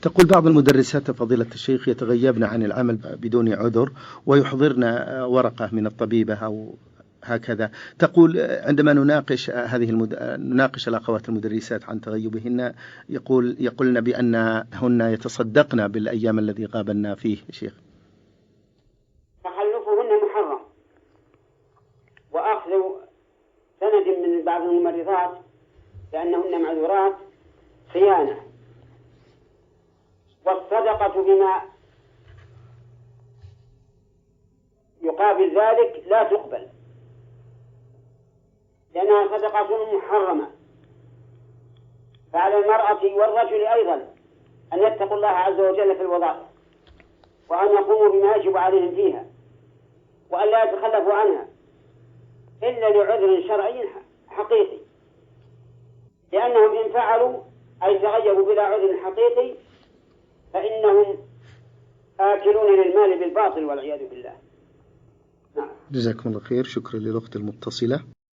تقول بعض المدرسات فضيلة الشيخ يتغيبن عن العمل بدون عذر ويحضرن ورقة من الطبيبة أو هكذا. تقول عندما نناقش نناقش الأخوات المدرسات عن تغيبهن يقولن بأنهن يتصدقن بالأيام الذي غابن فيه. شيخ، تخلفهن محرم، وأخذ سند من بعض الممرضات لأنهن معذورات خيانة، والصدقة بما يقابل ذلك لا تقبل لأنها صدقة محرمة. فعلى المرأة والرجل أيضا أن يتقوا الله عز وجل في الوظائف، وأن يقوموا بما يجب عليهم فيها، وأن لا يتخلفوا عنها إلا لعذر شرعي حقيقي، لأنهم إن فعلوا أي تغيبوا بلا عذر حقيقي فإنهم آكلون للمال بالباطل والعياذ بالله. جزاكم الله خير. شكرا للأخت المتصلة.